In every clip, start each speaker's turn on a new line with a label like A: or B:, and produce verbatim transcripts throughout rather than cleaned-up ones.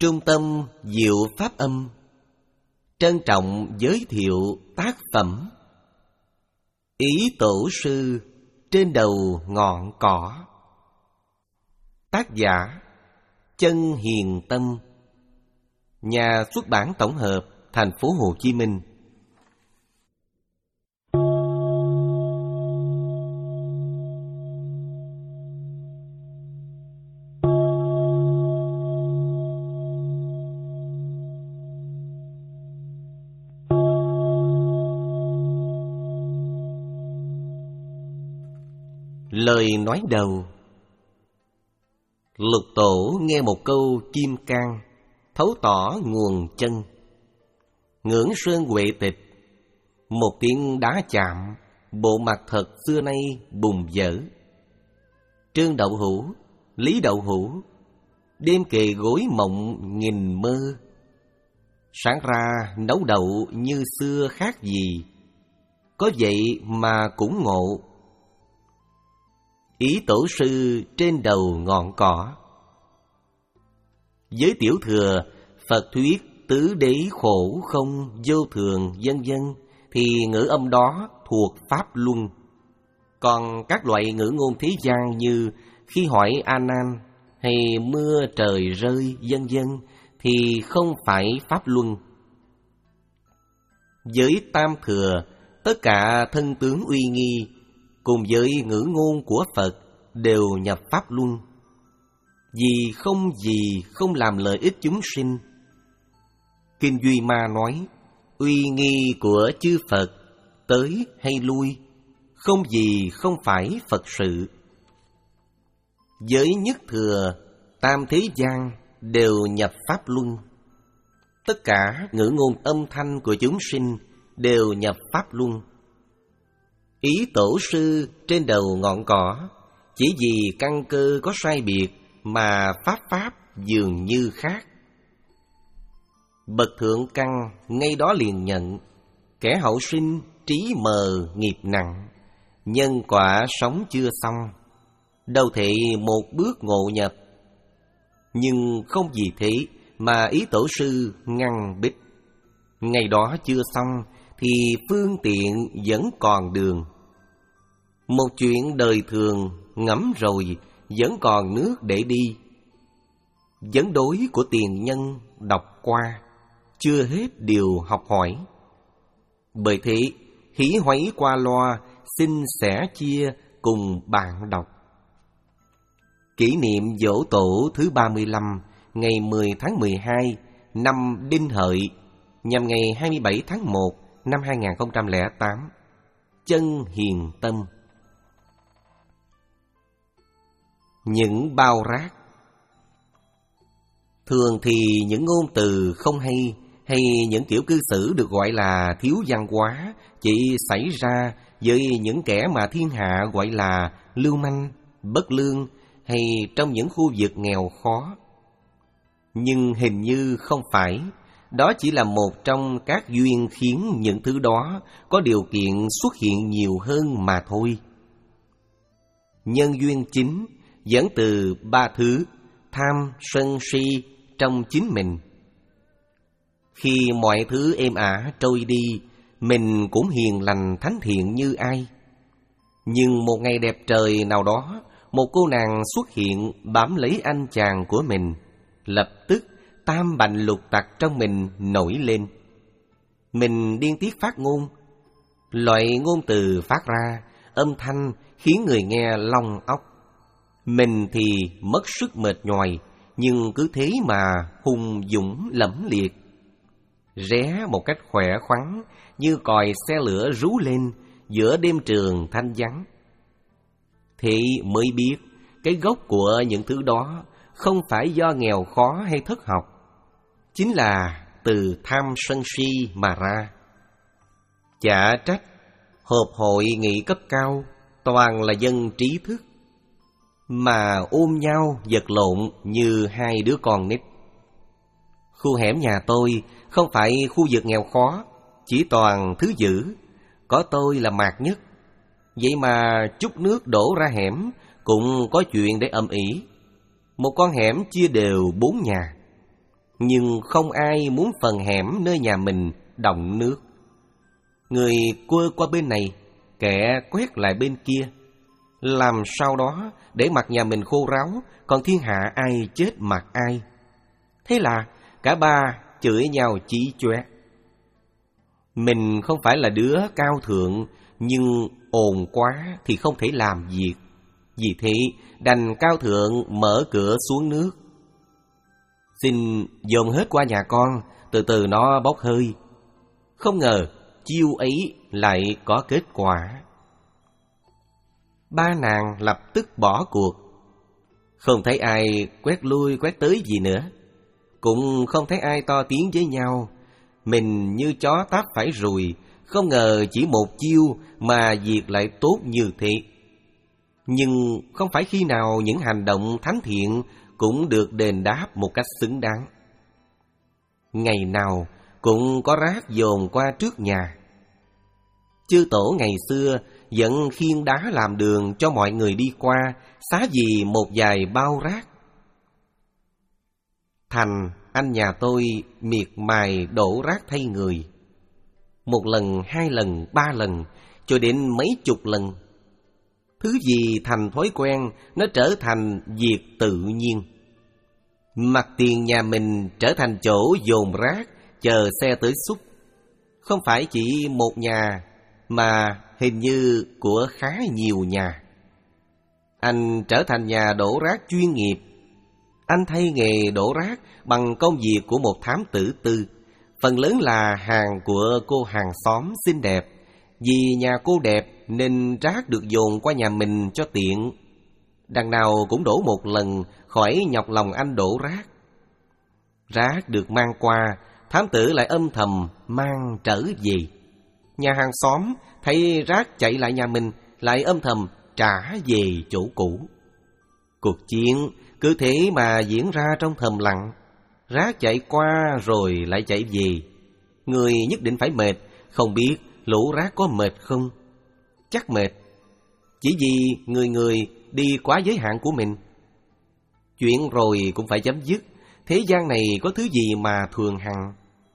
A: Trung tâm Diệu Pháp Âm trân trọng giới thiệu tác phẩm Ý Tổ Sư Trên Đầu Ngọn Cỏ. Tác giả Chân Hiền Tâm, nhà xuất bản tổng hợp, thành phố Hồ Chí Minh. Lời nói đầu. Lục Tổ nghe một câu kim cang, thấu tỏ nguồn chân. Ngưỡng sơn huệ tịch, một tiếng đá chạm, bộ mặt thật xưa nay bùng dở. Trương Đậu Hữu, Lý Đậu Hữu, đêm kề gối mộng nghìn mơ. Sáng ra nấu đậu như xưa khác gì, có vậy mà cũng ngộ. Ý Tổ Sư trên đầu ngọn cỏ. Với tiểu thừa, Phật thuyết tứ đế khổ không vô thường vân vân thì ngữ âm đó thuộc Pháp Luân. Còn các loại ngữ ngôn thế gian như khi hỏi A Nan hay mưa trời rơi vân vân thì không phải Pháp Luân. Với tam thừa, tất cả thân tướng uy nghi cùng với ngữ ngôn của Phật đều nhập Pháp Luân. Vì không gì không làm lợi ích chúng sinh. Kinh Duy Ma nói, uy nghi của chư Phật tới hay lui, không gì không phải Phật sự. Với nhất thừa, tam thế gian đều nhập Pháp Luân. Tất cả ngữ ngôn âm thanh của chúng sinh đều nhập Pháp Luân. Ý Tổ Sư trên đầu ngọn cỏ, chỉ vì căn cơ có sai biệt mà pháp pháp dường như khác. Bậc thượng căn ngay đó liền nhận, kẻ hậu sinh trí mờ nghiệp nặng, nhân quả sống chưa xong, đâu thể một bước ngộ nhập. Nhưng không vì thế mà ý Tổ Sư ngăn bích. Ngày đó chưa xong thì phương tiện vẫn còn đường. Một chuyện đời thường ngẫm rồi vẫn còn nước để đi. Vấn đối của tiền nhân đọc qua, chưa hết điều học hỏi. Bởi thế, hí hoáy qua loa, xin sẻ chia cùng bạn đọc. Kỷ niệm Giỗ Tổ thứ ba mươi lăm, ngày mười tháng mười hai, năm Đinh Hợi, nhằm ngày hai mươi bảy tháng một năm hai nghìn không trăm lẻ tám. Chân Hiền Tâm. Những bao rác. Thường thì những ngôn từ không hay hay những kiểu cư xử được gọi là thiếu văn hóa chỉ xảy ra với những kẻ mà thiên hạ gọi là lưu manh, bất lương hay trong những khu vực nghèo khó. Nhưng hình như không phải, đó chỉ là một trong các duyên khiến những thứ đó có điều kiện xuất hiện nhiều hơn mà thôi. Nhân duyên chính dẫn từ ba thứ tham, sân, si trong chính mình. Khi mọi thứ êm ả trôi đi, mình cũng hiền lành thánh thiện như ai. Nhưng một ngày đẹp trời nào đó, một cô nàng xuất hiện bám lấy anh chàng của mình. Lập tức tam bành lục tặc trong mình nổi lên. Mình điên tiết phát ngôn. Loại ngôn từ phát ra, âm thanh khiến người nghe long óc. Mình thì mất sức mệt nhoài, nhưng cứ thế mà hùng dũng lẫm liệt. Ré một cách khỏe khoắn, như còi xe lửa rú lên giữa đêm trường thanh vắng. Thế mới biết cái gốc của những thứ đó không phải do nghèo khó hay thất học, chính là từ tham sân si mà ra. Chả trách họp hội nghị cấp cao toàn là dân trí thức, mà ôm nhau vật lộn như hai đứa con nít. Khu hẻm nhà tôi không phải khu vực nghèo khó, chỉ toàn thứ dữ, có tôi là mạt nhất. Vậy mà chút nước đổ ra hẻm cũng có chuyện để âm ỉ. Một con hẻm chia đều bốn nhà. nhưng không ai muốn phần hẻm nơi nhà mình đọng nước. Người quơ qua bên này, kẻ quét lại bên kia. Làm sao đó để mặt nhà mình khô ráo, còn thiên hạ ai chết mặt ai. Thế là cả ba chửi nhau chí chóe. Mình không phải là đứa cao thượng, nhưng ồn quá thì không thể làm việc. Vì thế đành cao thượng mở cửa xuống nước. Xin dồn hết qua nhà con, từ từ nó bốc hơi. Không ngờ chiêu ấy lại có kết quả. Ba nàng lập tức bỏ cuộc. Không thấy ai quét lui quét tới gì nữa, cũng không thấy ai to tiếng với nhau. Mình như chó táp phải ruồi, không ngờ chỉ một chiêu mà việc lại tốt như thế. Nhưng không phải khi nào những hành động thánh thiện cũng được đền đáp một cách xứng đáng. Ngày nào cũng có rác dồn qua trước nhà. Chư tổ ngày xưa vẫn khiêng đá làm đường cho mọi người đi qua, xá gì một vài bao rác. Thành, anh nhà tôi miệt mài đổ rác thay người. Một lần, hai lần, ba lần, cho đến mấy chục lần. Thứ gì thành thói quen, nó trở thành việc tự nhiên. Mặt tiền nhà mình trở thành chỗ dồn rác, chờ xe tới xúc. Không phải chỉ một nhà, mà hình như của khá nhiều nhà. Anh trở thành nhà đổ rác chuyên nghiệp. Anh thay nghề đổ rác bằng công việc của một thám tử tư. Phần lớn là hàng của cô hàng xóm xinh đẹp. Vì nhà cô đẹp nên rác được dồn qua nhà mình cho tiện. Đằng nào cũng đổ một lần, khỏi nhọc lòng anh đổ rác. Rác được mang qua, thám tử lại âm thầm mang trở về. Nhà hàng xóm thấy rác chạy lại nhà mình, lại âm thầm trả về chỗ cũ. Cuộc chiến cứ thế mà diễn ra trong thầm lặng. Rác chạy qua rồi lại chạy về. Người nhất định phải mệt. Không biết lũ rác có mệt không? Chắc mệt. Chỉ vì người người đi quá giới hạn của mình. Chuyện rồi cũng phải chấm dứt. Thế gian này có thứ gì mà thường hằng.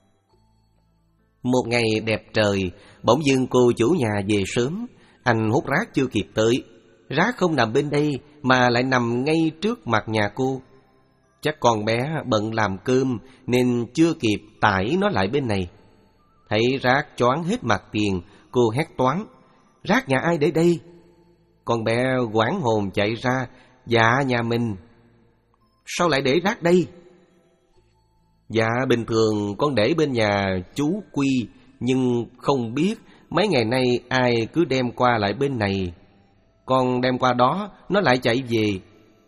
A: Một ngày đẹp trời, bỗng dưng cô chủ nhà về sớm. Anh hút rác chưa kịp tới. Rác không nằm bên đây mà lại nằm ngay trước mặt nhà cô. Chắc con bé bận làm cơm nên chưa kịp tải nó lại bên này. Thấy rác choáng hết mặt tiền, cô hét toáng: "Rác nhà ai để đây?" Con bé hoảng hồn chạy ra: "Dạ nhà mình." "Sao lại để rác đây?" "Dạ bình thường con để bên nhà chú Quy, nhưng không biết mấy ngày nay ai cứ đem qua lại bên này. Con đem qua đó, nó lại chạy về."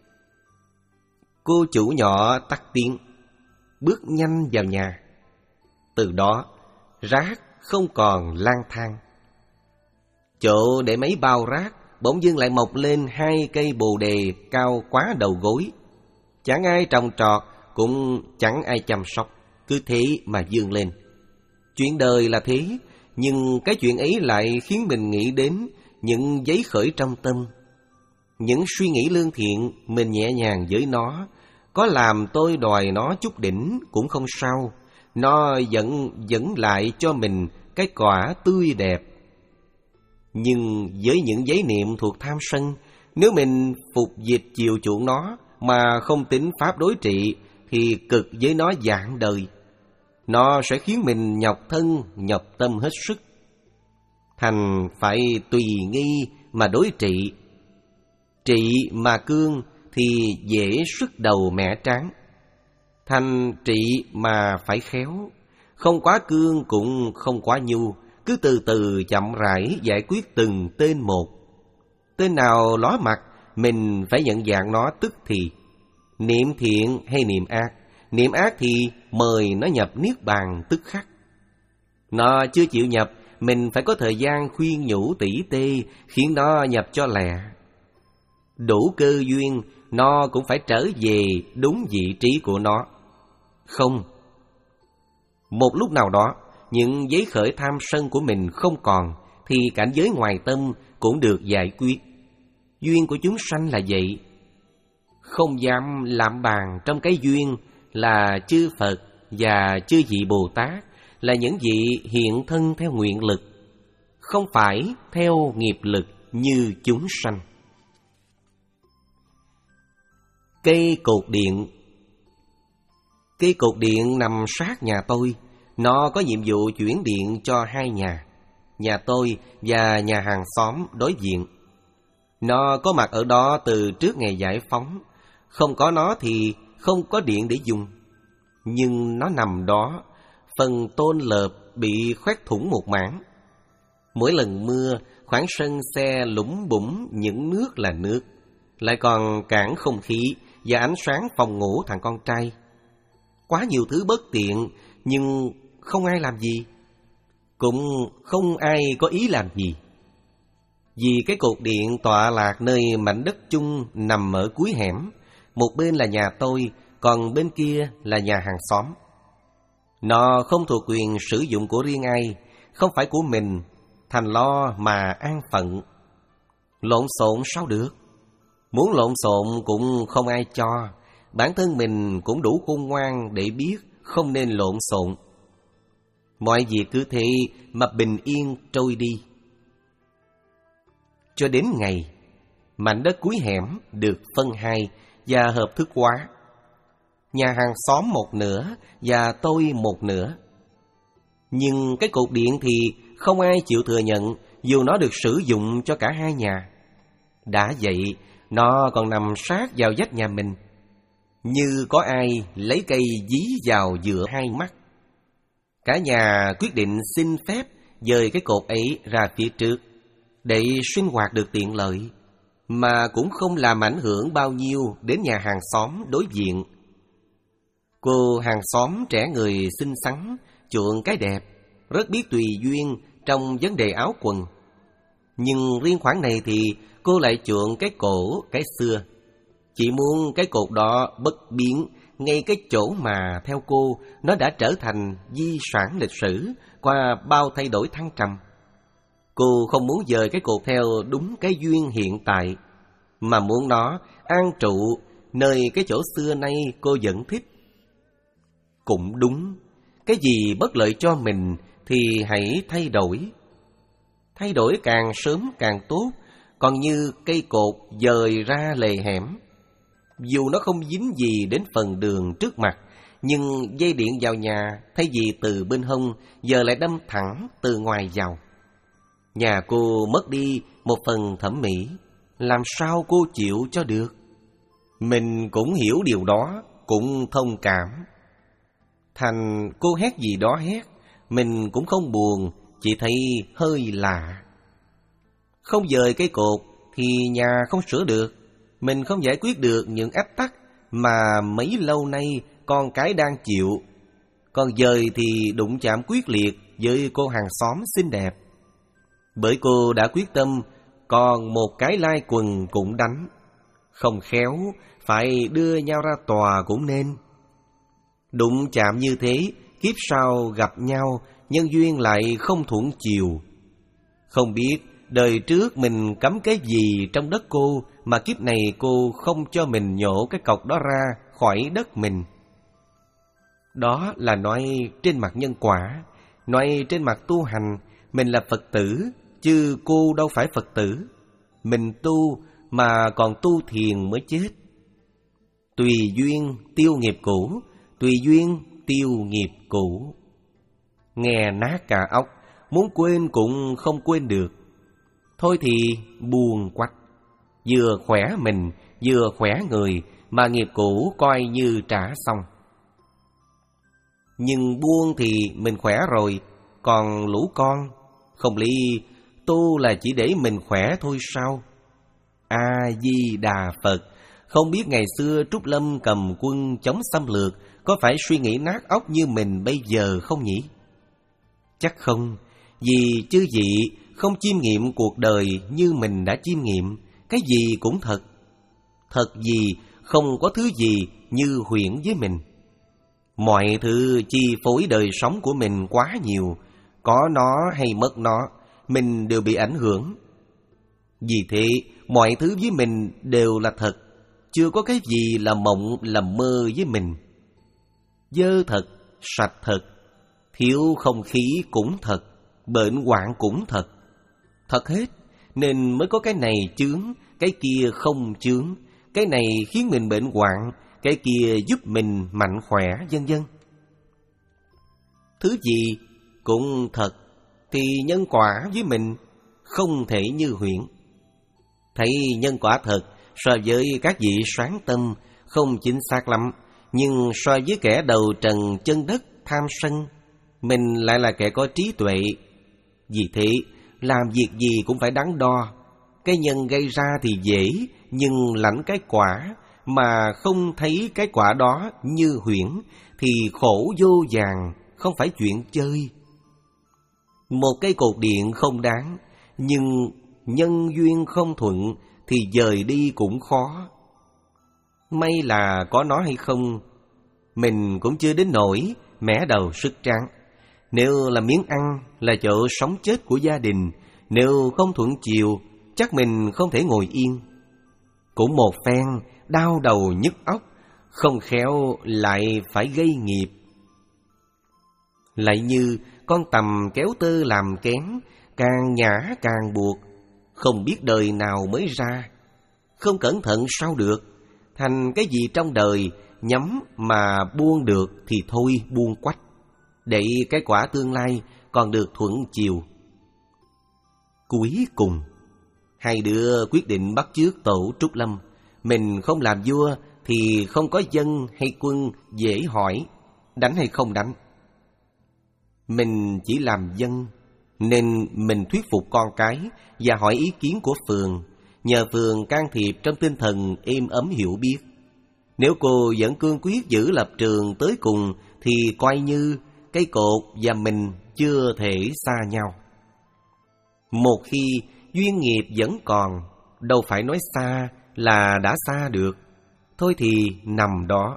A: Cô chủ nhỏ tắt tiếng, bước nhanh vào nhà. Từ đó, rác không còn lang thang. Chỗ để mấy bao rác bỗng dưng lại mọc lên hai cây bồ đề cao quá đầu gối. Chẳng ai trồng trọt, cũng chẳng ai chăm sóc, cứ thế mà vươn lên. Chuyện đời là thế, nhưng cái chuyện ấy lại khiến mình nghĩ đến những giấy khởi trong tâm. Những suy nghĩ lương thiện, mình nhẹ nhàng với nó. Có làm tôi đòi nó chút đỉnh cũng không sao. Nó vẫn dẫn lại cho mình cái quả tươi đẹp. Nhưng với những giấy niệm thuộc tham sân, nếu mình phục dịch chiều chuộng nó mà không tính pháp đối trị, thì cực với nó dạng đời. Nó sẽ khiến mình nhọc thân, nhọc tâm hết sức. Thành phải tùy nghi mà đối trị. Trị mà cương thì dễ sức đầu mẻ tráng. Thành trị mà phải khéo, không quá cương cũng không quá nhu, cứ từ từ chậm rãi giải quyết từng tên một. Tên nào ló mặt, mình phải nhận dạng nó tức thì. Niệm thiện hay niệm ác? Niệm ác thì mời nó nhập niết bàn tức khắc. Nó chưa chịu nhập, mình phải có thời gian khuyên nhủ tỉ tê, khiến nó nhập cho lẹ. Đủ cơ duyên, nó cũng phải trở về đúng vị trí của nó. Không, một lúc nào đó, những giấy khởi tham sân của mình không còn, thì cảnh giới ngoài tâm cũng được giải quyết. Duyên của chúng sanh là vậy. Không dám lạm bàn trong cái duyên, là chư Phật và chư vị Bồ Tát, là những vị hiện thân theo nguyện lực, không phải theo nghiệp lực như chúng sanh. Cây cột điện. Cây cột điện nằm sát nhà tôi. Nó có nhiệm vụ chuyển điện cho hai nhà, nhà tôi và nhà hàng xóm đối diện. Nó có mặt ở đó từ trước ngày giải phóng. Không có nó thì không có điện để dùng. Nhưng nó nằm đó, phần tôn lợp bị khoét thủng một mảng. Mỗi lần mưa, khoảng sân xe lủng bủng những nước là nước, lại còn cản không khí và ánh sáng phòng ngủ thằng con trai. Quá nhiều thứ bất tiện, nhưng không ai làm gì. Cũng không ai có ý làm gì. Vì cái cột điện tọa lạc nơi mảnh đất chung nằm ở cuối hẻm. Một bên là nhà tôi, còn bên kia là nhà hàng xóm. Nó không thuộc quyền sử dụng của riêng ai, không phải của mình, thành lo mà an phận. Lộn xộn sao được? Muốn lộn xộn cũng không ai cho. Bản thân mình cũng đủ khôn ngoan để biết không nên lộn xộn. Mọi việc cứ thế mà bình yên trôi đi. Cho đến ngày, mảnh đất cuối hẻm được phân hai và hợp thức hóa. Nhà hàng xóm một nửa và tôi một nửa. Nhưng cái cột điện thì không ai chịu thừa nhận, dù nó được sử dụng cho cả hai nhà. Đã vậy, nó còn nằm sát vào vách nhà mình, như có ai lấy cây dí vào giữa hai mắt. Cả nhà quyết định xin phép dời cái cột ấy ra phía trước, để sinh hoạt được tiện lợi, mà cũng không làm ảnh hưởng bao nhiêu đến nhà hàng xóm đối diện. Cô hàng xóm trẻ người xinh xắn, chuộng cái đẹp, rất biết tùy duyên trong vấn đề áo quần. Nhưng riêng khoản này thì cô lại chuộng cái cổ, cái xưa. Chỉ muốn cái cột đó bất biến, ngay cái chỗ mà theo cô nó đã trở thành di sản lịch sử qua bao thay đổi thăng trầm. Cô không muốn dời cái cột theo đúng cái duyên hiện tại, mà muốn nó an trụ nơi cái chỗ xưa nay cô vẫn thích. Cũng đúng, cái gì bất lợi cho mình thì hãy thay đổi. Thay đổi càng sớm càng tốt, còn như cây cột dời ra lề hẻm. Dù nó không dính gì đến phần đường trước mặt, nhưng dây điện vào nhà thay vì từ bên hông, giờ lại đâm thẳng từ ngoài vào. Nhà cô mất đi một phần thẩm mỹ, làm sao cô chịu cho được? Mình cũng hiểu điều đó, cũng thông cảm. Thành cô hét gì đó hét, mình cũng không buồn, chỉ thấy hơi lạ. Không dời cây cột thì nhà không sửa được. Mình không giải quyết được những ách tắc mà mấy lâu nay con cái đang chịu. Còn dời thì đụng chạm quyết liệt với cô hàng xóm xinh đẹp. Bởi cô đã quyết tâm, còn một cái lai quần cũng đánh. Không khéo, phải đưa nhau ra tòa cũng nên. Đụng chạm như thế, kiếp sau gặp nhau, nhân duyên lại không thuận chiều. Không biết đời trước mình cắm cái gì trong đất cô mà kiếp này cô không cho mình nhổ cái cọc đó ra khỏi đất mình. Đó là nói trên mặt nhân quả, nói trên mặt tu hành. Mình là Phật tử, chứ cô đâu phải Phật tử. Mình tu mà còn tu thiền mới chết. Tùy duyên tiêu nghiệp cũ, tùy duyên tiêu nghiệp cũ. Nghe nát cả óc, muốn quên cũng không quên được. Thôi thì buồn quách. Vừa khỏe mình, vừa khỏe người, mà nghiệp cũ coi như trả xong. Nhưng buông thì mình khỏe rồi, còn lũ con, không lý tu là chỉ để mình khỏe thôi sao? A-di-đà Phật, không biết ngày xưa Trúc Lâm cầm quân chống xâm lược có phải suy nghĩ nát óc như mình bây giờ không nhỉ? Chắc không, vì chư vị không chiêm nghiệm cuộc đời như mình đã chiêm nghiệm. Cái gì cũng thật. Thật gì không có thứ gì như huyễn với mình. Mọi thứ chi phối đời sống của mình quá nhiều. Có nó hay mất nó, mình đều bị ảnh hưởng. Vì thế, mọi thứ với mình đều là thật. Chưa có cái gì là mộng, là mơ với mình. dơ thật, sạch thật, thiếu không khí cũng thật, bệnh hoạn cũng thật. Thật hết, nên mới có cái này chướng, cái kia không chướng, cái này khiến mình bệnh hoạn, cái kia giúp mình mạnh khỏe, vân vân. Thứ gì cũng thật thì nhân quả với mình không thể như huyễn. Thấy nhân quả thật so với các vị sáng tâm không chính xác lắm, nhưng so với kẻ đầu trần chân đất tham sân, mình lại là kẻ có trí tuệ. Vì thế, làm việc gì cũng phải đắn đo. Cái nhân gây ra thì dễ, nhưng lãnh cái quả mà không thấy cái quả đó như huyễn thì khổ vô vàn, không phải chuyện chơi. Một cây cột điện không đáng, nhưng nhân duyên không thuận thì dời đi cũng khó. May là có nó hay không, mình cũng chưa đến nỗi mẻ đầu sức trắng. Nếu là miếng ăn, là chỗ sống chết của gia đình, nếu không thuận chiều, chắc mình không thể ngồi yên. Cũng một phen đau đầu nhức óc, không khéo lại phải gây nghiệp. Lại như con tằm kéo tơ làm kén, càng nhả càng buộc, không biết đời nào mới ra. Không cẩn thận sao được, thành cái gì trong đời nhắm mà buông được thì thôi buông quách, để cái quả tương lai còn được thuận chiều. Cuối cùng, hai đứa quyết định bắt chước tổ Trúc Lâm. Mình không làm vua thì không có dân hay quân dễ hỏi đánh hay không đánh. Mình chỉ làm dân, nên mình thuyết phục con cái và hỏi ý kiến của phường, nhờ phường can thiệp trong tinh thần êm ấm hiểu biết. Nếu cô vẫn cương quyết giữ lập trường tới cùng thì coi như cây cột và mình chưa thể xa nhau. Một khi duyên nghiệp vẫn còn, đâu phải nói xa là đã xa được, thôi thì nằm đó.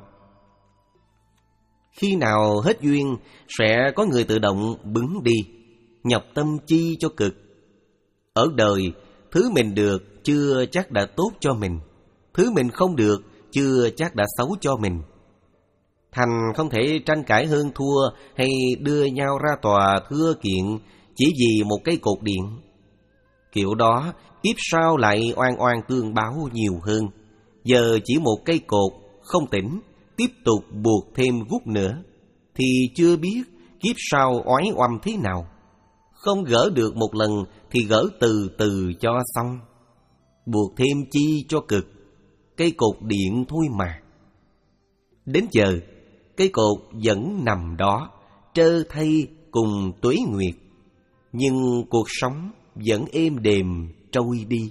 A: Khi nào hết duyên, sẽ có người tự động bứng đi, nhọc tâm chi cho cực. Ở đời, thứ mình được chưa chắc đã tốt cho mình, thứ mình không được chưa chắc đã xấu cho mình. Thành không thể tranh cãi hơn thua hay đưa nhau ra tòa thưa kiện chỉ vì một cây cột điện. Kiểu đó, kiếp sau lại oan oan tương báo nhiều hơn. Giờ chỉ một cây cột không tỉnh, tiếp tục buộc thêm gút nữa, thì chưa biết kiếp sau oái oăm thế nào. Không gỡ được một lần thì gỡ từ từ cho xong. Buộc thêm chi cho cực, cây cột điện thôi mà. Đến giờ, cây cột vẫn nằm đó, trơ thây cùng tuế nguyệt, nhưng cuộc sống vẫn êm đềm trôi đi.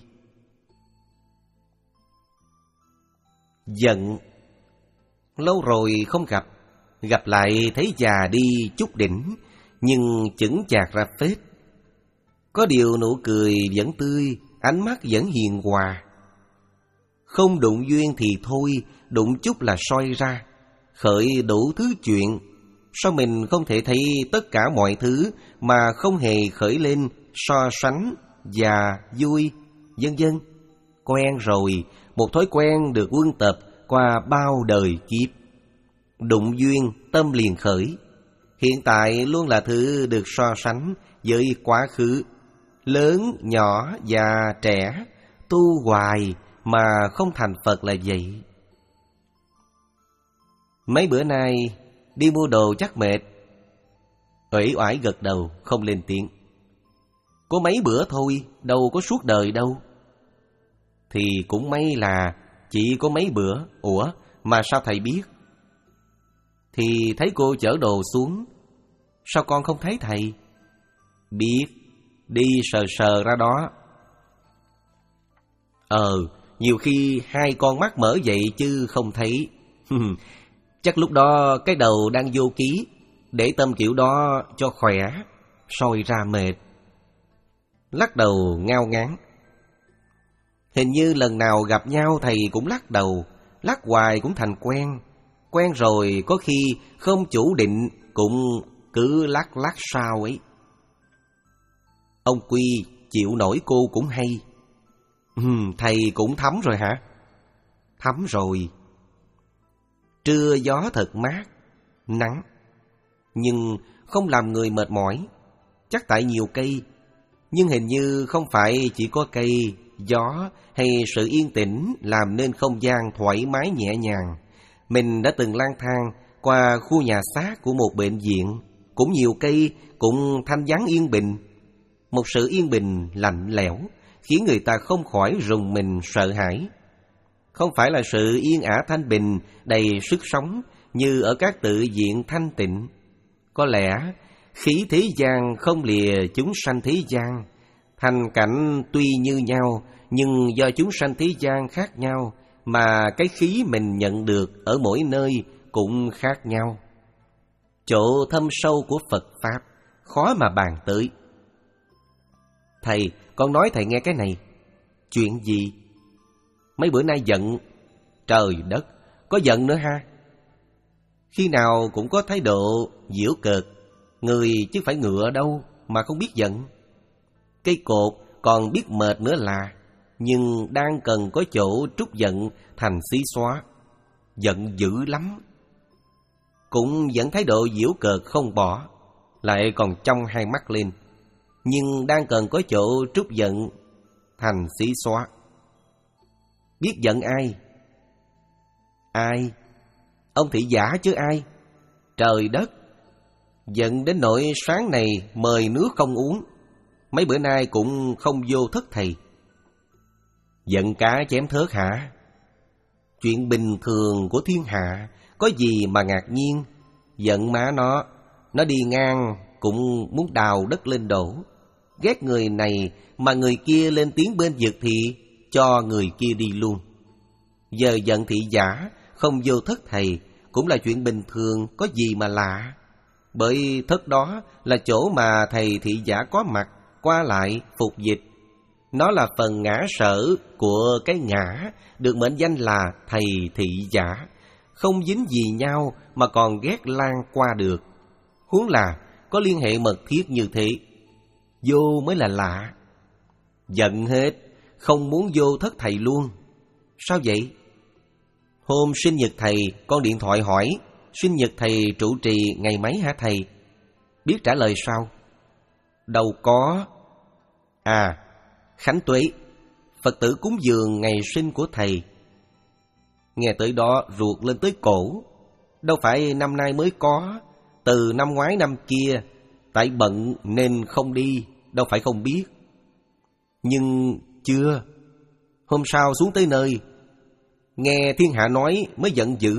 A: Giận. Lâu rồi không gặp, gặp lại thấy già đi chút đỉnh, nhưng chững chạc ra phết. Có điều nụ cười vẫn tươi, ánh mắt vẫn hiền hòa. Không đụng duyên thì thôi, đụng chút là soi ra, khởi đủ thứ chuyện. Sao mình không thể thấy tất cả mọi thứ mà không hề khởi lên so sánh và vui, vân vân. Quen rồi, một thói quen được quân tập qua bao đời kiếp. Đụng duyên, tâm liền khởi. Hiện tại luôn là thứ được so sánh với quá khứ. Lớn, nhỏ và trẻ, tu hoài mà không thành Phật là vậy. Mấy bữa nay đi mua đồ chắc mệt. Uể oải gật đầu, không lên tiếng. Có mấy bữa thôi, đâu có suốt đời đâu. Thì cũng may là chỉ có mấy bữa. Ủa, mà sao thầy biết? Thì thấy cô chở đồ xuống. Sao con không thấy thầy? Biết, đi sờ sờ ra đó. Ờ, nhiều khi hai con mắt mở vậy chứ không thấy. Chắc lúc đó cái đầu đang vô ký, để tâm kiểu đó cho khỏe, soi ra mệt. Lắc đầu ngao ngán. Hình như lần nào gặp nhau thầy cũng lắc đầu, lắc hoài cũng thành quen. Quen rồi có khi không chủ định cũng cứ lắc lắc sao ấy. Ông Quy chịu nổi cô cũng hay. Ừ, thầy cũng thấm rồi hả? Thấm rồi. Trưa gió thật mát, nắng, nhưng không làm người mệt mỏi. Chắc tại nhiều cây, nhưng hình như không phải chỉ có cây, gió hay sự yên tĩnh làm nên không gian thoải mái nhẹ nhàng. Mình đã từng lang thang qua khu nhà xác của một bệnh viện, cũng nhiều cây, cũng thanh vắng yên bình. Một sự yên bình lạnh lẽo khiến người ta không khỏi rùng mình sợ hãi. Không phải là sự yên ả thanh bình đầy sức sống như ở các tự viện thanh tịnh. Có lẽ khí thế gian không lìa chúng sanh thế gian. Thành cảnh tuy như nhau, nhưng do chúng sanh thế gian khác nhau, mà cái khí mình nhận được ở mỗi nơi cũng khác nhau. Chỗ thâm sâu của Phật Pháp khó mà bàn tới. Thầy, con nói thầy nghe cái này. Chuyện gì? Mấy bữa nay giận. Trời đất, có giận nữa ha? Khi nào cũng có thái độ giễu cợt. Người chứ phải ngựa đâu mà không biết giận. Cây cột còn biết mệt nữa là, nhưng đang cần có chỗ trút giận thành xí xóa. Giận dữ lắm. Cũng vẫn thái độ giễu cợt không bỏ, lại còn trong hai mắt lên. Nhưng đang cần có chỗ trút giận thành xí xóa. Biết giận ai? Ai? Ông thị giả chứ ai? Trời đất! Giận đến nỗi sáng này mời nước không uống, mấy bữa nay cũng không vô thất thầy. Giận cá chém thớt hả? Chuyện bình thường của thiên hạ, có gì mà ngạc nhiên. Giận má nó, nó đi ngang cũng muốn đào đất lên đổ. Ghét người này mà người kia lên tiếng bên vực thì cho người kia đi luôn. Giờ giận thị giả không vô thất thầy cũng là chuyện bình thường, có gì mà lạ. Bởi thất đó là chỗ mà thầy thị giả có mặt, qua lại, phục dịch. Nó là phần ngã sở của cái ngã, được mệnh danh là thầy thị giả. Không dính gì nhau mà còn ghét lan qua được. Huống là có liên hệ mật thiết như thế. Vô mới là lạ. Giận hết, không muốn vô thất thầy luôn. Sao vậy? Hôm sinh nhật thầy, con điện thoại hỏi sinh nhật thầy trụ trì ngày mấy hả thầy? Biết trả lời sao? Đâu có. À, Khánh Tuế, Phật tử cúng dường ngày sinh của thầy. Nghe tới đó ruột lên tới cổ. Đâu phải năm nay mới có, từ năm ngoái năm kia. Tại bận nên không đi, đâu phải không biết. Nhưng chưa. Hôm sau xuống tới nơi, nghe thiên hạ nói mới giận dữ.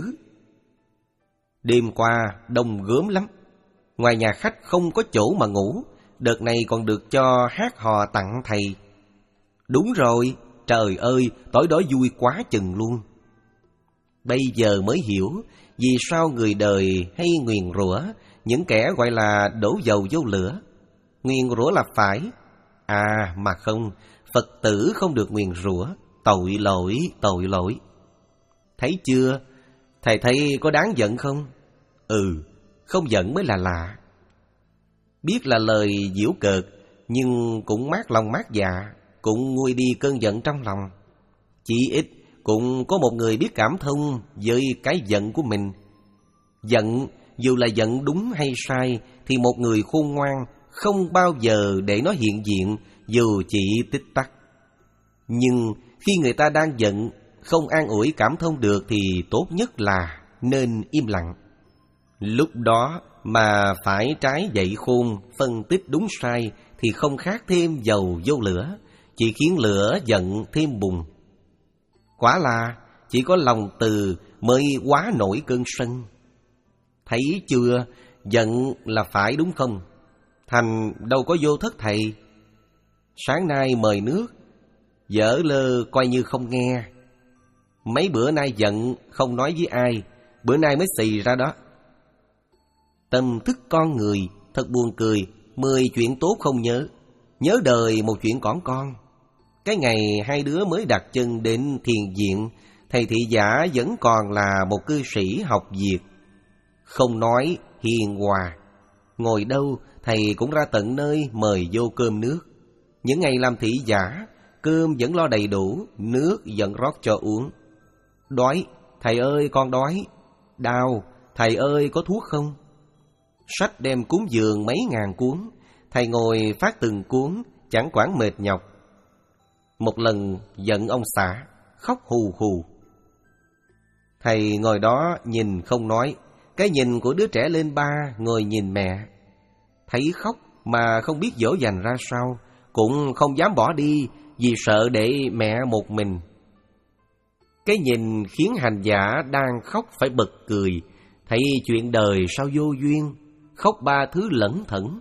A: Đêm qua đông gớm lắm, ngoài nhà khách không có chỗ mà ngủ. Đợt này còn được cho hát hò tặng thầy. Đúng rồi, trời ơi, tối đó vui quá chừng luôn. Bây giờ mới hiểu vì sao người đời hay nguyền rủa những kẻ gọi là đổ dầu vô lửa. Nguyền rủa là phải. À mà không, Phật tử không được nguyền rủa. Tội lỗi, tội lỗi. Thấy chưa? Thầy thấy có đáng giận không? Ừ, không giận mới là lạ. Biết là lời giễu cợt, nhưng cũng mát lòng mát dạ, cũng nguôi đi cơn giận trong lòng. Chỉ ít cũng có một người biết cảm thông với cái giận của mình. Giận, dù là giận đúng hay sai, thì một người khôn ngoan không bao giờ để nó hiện diện, dù chỉ tích tắc. Nhưng khi người ta đang giận, không an ủi cảm thông được thì tốt nhất là nên im lặng. Lúc đó mà phải trái dậy khôn, phân tích đúng sai thì không khác thêm dầu vô lửa, chỉ khiến lửa giận thêm bùng. Quả là chỉ có lòng từ mới hóa nổi cơn sân. Thấy chưa, giận là phải đúng không? Thành đâu có vô thất thầy. Sáng nay mời nước, dở lơ coi như không nghe. Mấy bữa nay giận không nói với ai, bữa nay mới xì ra đó. Tâm thức con người thật buồn cười, mười chuyện tốt không nhớ, nhớ đời một chuyện cỏn con. Cái ngày hai đứa mới đặt chân đến thiền viện, thầy thị giả vẫn còn là một cư sĩ học việc. Không nói hiền hòa, ngồi đâu thầy cũng ra tận nơi mời vô cơm nước. Những ngày làm thị giả, cơm vẫn lo đầy đủ, nước vẫn rót cho uống. Đói, thầy ơi con đói. Đau, thầy ơi có thuốc không? Sách đem cúng dường mấy ngàn cuốn, thầy ngồi phát từng cuốn, chẳng quản mệt nhọc. Một lần giận ông xã, khóc hù hù. Thầy ngồi đó nhìn không nói, cái nhìn của đứa trẻ lên ba ngồi nhìn mẹ. Thấy khóc mà không biết dỗ dành ra sao, cũng không dám bỏ đi vì sợ để mẹ một mình. Cái nhìn khiến hành giả đang khóc phải bật cười, thấy chuyện đời sao vô duyên, khóc ba thứ lẩn thẩn.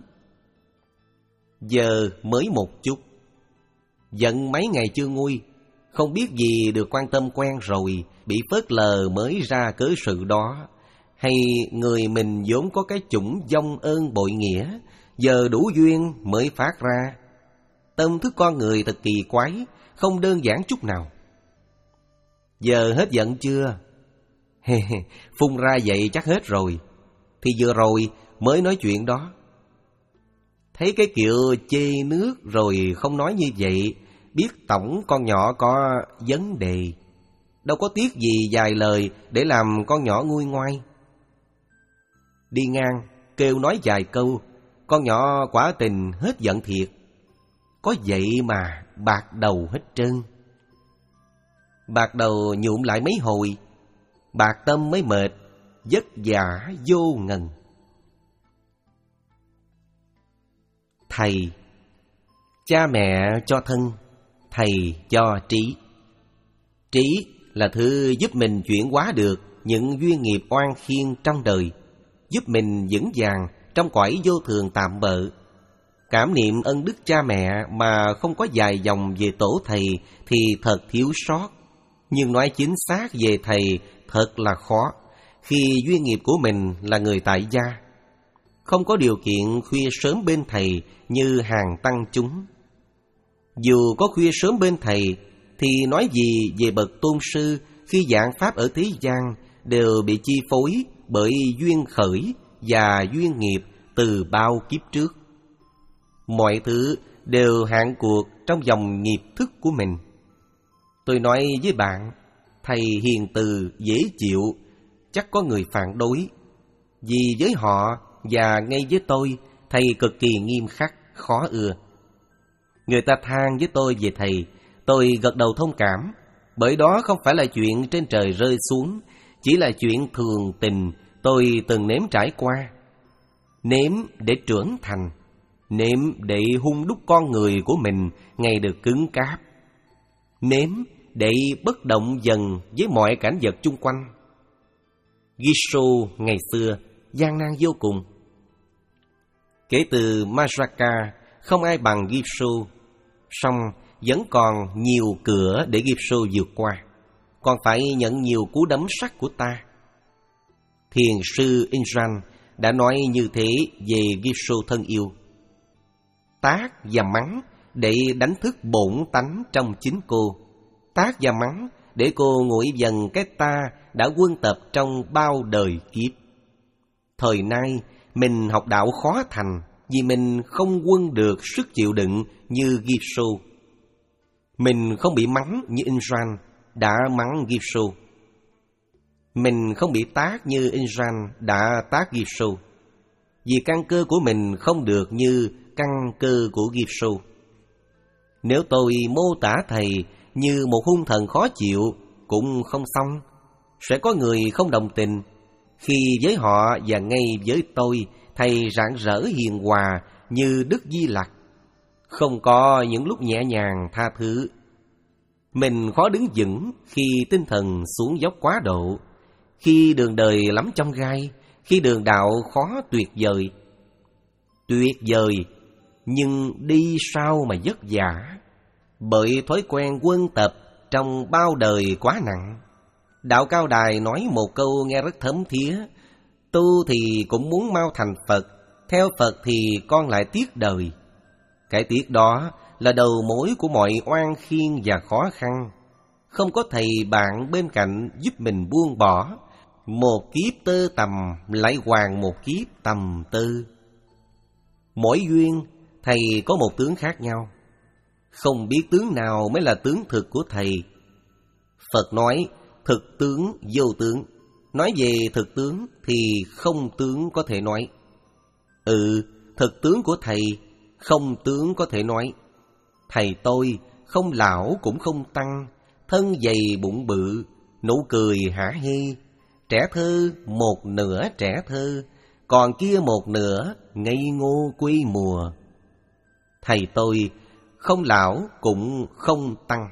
A: Giờ mới một chút, giận mấy ngày chưa nguôi, không biết gì được quan tâm quen rồi, bị phớt lờ mới ra cớ sự đó. Hay người mình vốn có cái chủng vong ơn bội nghĩa, giờ đủ duyên mới phát ra. Tâm thức con người thật kỳ quái, không đơn giản chút nào. Giờ hết giận chưa? Phun ra vậy chắc hết rồi. Thì vừa rồi mới nói chuyện đó. Thấy cái kiểu chê nước rồi không nói như vậy, biết tổng con nhỏ có vấn đề. Đâu có tiếc gì vài lời để làm con nhỏ nguôi ngoai. Đi ngang, kêu nói vài câu, con nhỏ quả tình hết giận thiệt. Có vậy mà bạc đầu hết trơn. Bạc đầu nhuộm lại mấy hồi, bạc tâm mới mệt, vất vả vô ngần. Thầy, cha mẹ cho thân, thầy cho trí. Trí là thứ giúp mình chuyển hóa được những duyên nghiệp oan khiên trong đời, giúp mình vững vàng trong cõi vô thường tạm bợ. Cảm niệm ân đức cha mẹ mà không có dài dòng về tổ thầy thì thật thiếu sót. Nhưng nói chính xác về thầy thật là khó, khi duyên nghiệp của mình là người tại gia, không có điều kiện khuya sớm bên thầy như hàng tăng chúng. Dù có khuya sớm bên thầy, thì nói gì về bậc tôn sư khi giảng pháp ở thế gian đều bị chi phối bởi duyên khởi và duyên nghiệp từ bao kiếp trước. Mọi thứ đều hạn cuộc trong dòng nghiệp thức của mình. Tôi nói với bạn, thầy hiền từ, dễ chịu, chắc có người phản đối. Vì với họ và ngay với tôi, thầy cực kỳ nghiêm khắc, khó ưa. Người ta than với tôi về thầy, tôi gật đầu thông cảm, bởi đó không phải là chuyện trên trời rơi xuống, chỉ là chuyện thường tình tôi từng nếm trải qua. Nếm để trưởng thành, nếm để hung đúc con người của mình ngày được cứng cáp, nếm để bất động dần với mọi cảnh vật chung quanh. Gishu ngày xưa gian nan vô cùng. Kể từ Majraka không ai bằng Gishu, song vẫn còn nhiều cửa để Gishu vượt qua, còn phải nhận nhiều cú đấm sắt của ta. Thiền sư Injan đã nói như thế về Gishu thân yêu. Tát và mắng để đánh thức bổn tánh trong chính cô. Tát và mắng để cô nguội dần cái ta đã quân tập trong bao đời kiếp. Thời nay mình học đạo khó thành vì mình không quân được sức chịu đựng như Gishu. Mình không bị mắng như Injan đã mắng Gishu. Mình không bị tát như Injan đã tát Gishu. Vì căn cơ của mình không được như căn cơ của Gishu. Nếu tôi mô tả thầy như một hung thần khó chịu cũng không xong. Sẽ có người không đồng tình. Khi với họ và ngay với tôi, thầy rạng rỡ hiền hòa như Đức Di Lặc, không có những lúc nhẹ nhàng tha thứ. Mình khó đứng vững khi tinh thần xuống dốc quá độ, khi đường đời lắm chông gai, khi đường đạo khó tuyệt vời. Tuyệt vời, nhưng đi sao mà vất vả, bởi thói quen quân tập trong bao đời quá nặng. Đạo Cao Đài nói một câu nghe rất thấm thía: tu thì cũng muốn mau thành Phật, theo Phật thì con lại tiếc đời. Cái tiếc đó là đầu mối của mọi oan khiên và khó khăn. Không có thầy bạn bên cạnh giúp mình buông bỏ, một kiếp tơ tầm lại hoàn một kiếp tầm tư. Mỗi duyên thầy có một tướng khác nhau, không biết tướng nào mới là tướng thực của thầy. Phật nói thực tướng vô tướng, Nói về thực tướng thì không tướng có thể nói. Ừ, thực tướng của thầy không tướng có thể nói. Thầy tôi không lão cũng không tăng, thân dày bụng bự, nụ cười hả hê. Trẻ thơ một nửa trẻ thơ, còn kia một nửa ngây ngô quê mùa. Thầy tôi không lão cũng không tăng.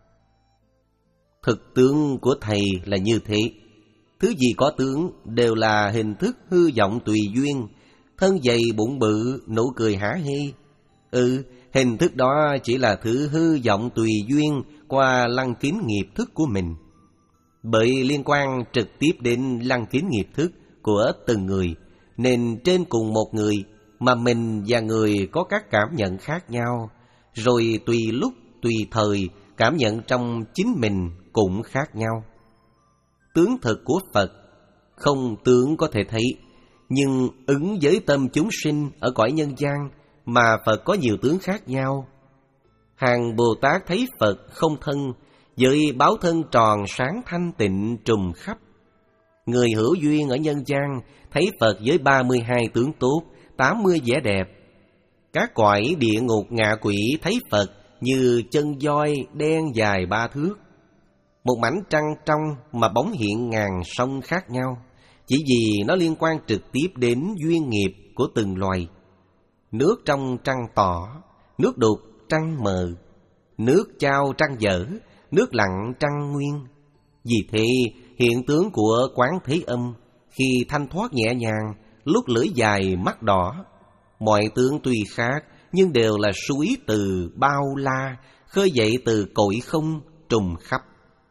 A: Thực tướng của thầy là như thế. Thứ gì có tướng đều là hình thức hư vọng tùy duyên, thân dày bụng bự, nụ cười hả hê. Ừ, hình thức đó chỉ là thứ hư vọng tùy duyên qua lăng kính nghiệp thức của mình. Bởi liên quan trực tiếp đến lăng kính nghiệp thức của từng người, nên trên cùng một người mà mình và người có các cảm nhận khác nhau, rồi tùy lúc, tùy thời, cảm nhận trong chính mình cũng khác nhau. Tướng thực của Phật không tướng có thể thấy, nhưng ứng với tâm chúng sinh ở cõi nhân gian mà Phật có nhiều tướng khác nhau. Hàng Bồ Tát thấy Phật không thân, với báo thân tròn sáng thanh tịnh trùm khắp. Người hữu duyên ở nhân gian thấy Phật với ba mươi hai tướng tốt, tám mươi vẻ đẹp. Các cõi địa ngục ngạ quỷ thấy Phật như chân voi đen dài ba thước. Một mảnh trăng trong mà bóng hiện ngàn sông khác nhau, chỉ vì nó liên quan trực tiếp đến duyên nghiệp của từng loài. Nước trong trăng tỏ, nước đục trăng mờ, nước chao trăng dở, nước lặng trăng nguyên. Vì thế, hiện tướng của Quán Thế Âm khi thanh thoát nhẹ nhàng, lúc lưỡi dài mắt đỏ. Mọi tướng tuy khác, nhưng đều là suối từ bao la, khơi dậy từ cội không trùng khắp.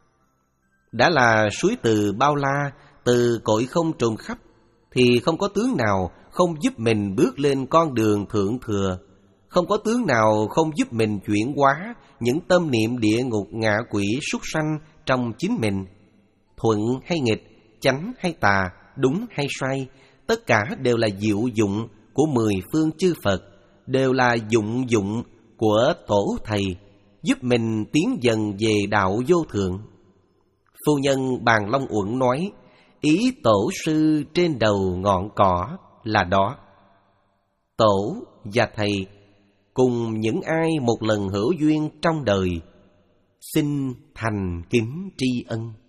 A: Đã là suối từ bao la, từ cội không trùng khắp, thì không có tướng nào không giúp mình bước lên con đường thượng thừa. Không có tướng nào không giúp mình chuyển hóa những tâm niệm địa ngục ngạ quỷ súc sanh trong chính mình. Thuận hay nghịch, chánh hay tà, đúng hay sai, tất cả đều là diệu dụng của mười phương chư Phật, đều là dụng dụng của tổ thầy, giúp mình tiến dần về đạo vô thượng. Phu nhân Bàn Long Uẩn nói, ý tổ sư trên đầu ngọn cỏ là đó. Tổ và thầy cùng những ai một lần hữu duyên trong đời, xin thành kính tri ân.